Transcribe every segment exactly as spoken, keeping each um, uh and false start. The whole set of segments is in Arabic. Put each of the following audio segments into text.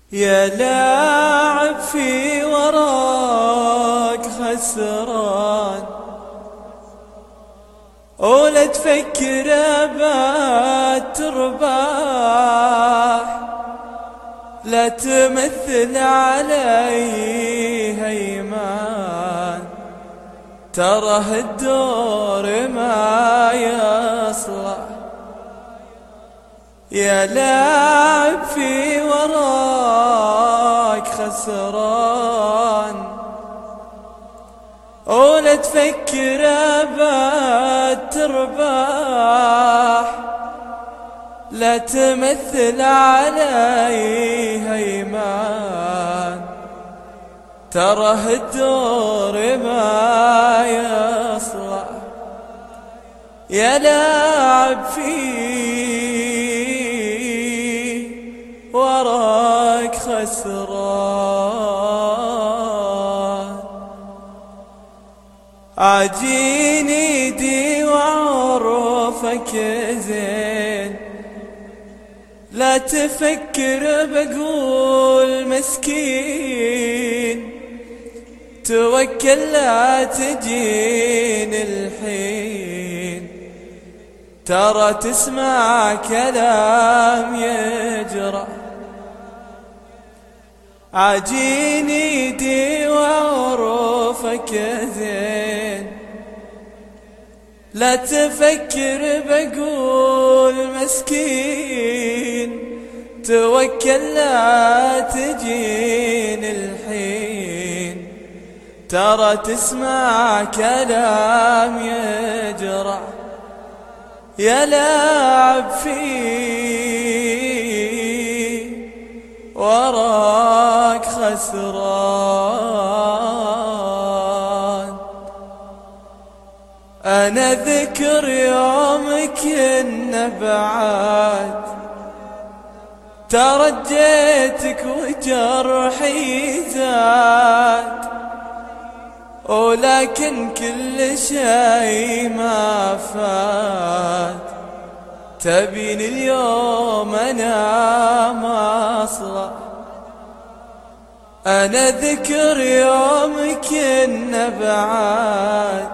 يا لاعب في وراك خسران، ولا تفكر بعد ترباح، لا تمثل علي هيمان، ترى الدور ما يصلح. يا لاعب في وراك خسران، ولا تفكر بعد ترباح، لا تمثل علي هيمان، ترى الدور ما يصلح. يا لاعب في وراك خسران، عجيني دي وعرفك زين، لا تفكر بقول مسكين، توكل لا تجين الحين، ترى تسمع كلام يجرح. عجيني دي وعرفك زين، لا تفكر بقول مسكين، توكل لا تجين الحين، ترى تسمع كلام يجرح. يا لاعب في وراك خسران، أنا ذكر يومك إن بعد ترجيتك وجرحي زاد، ولكن كل شيء ما فات، تبين اليوم أنا ما أصلح. أنا ذكر يومك إن بعد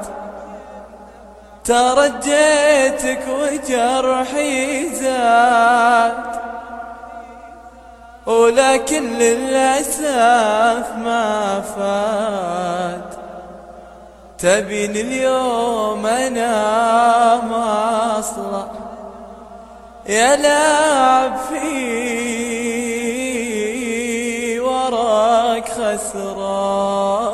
ترجيتك وجرحي زاد، ولكن للأسف ما فات، تبين اليوم أنا ما أصلح. يا لاعب في وراك خسران.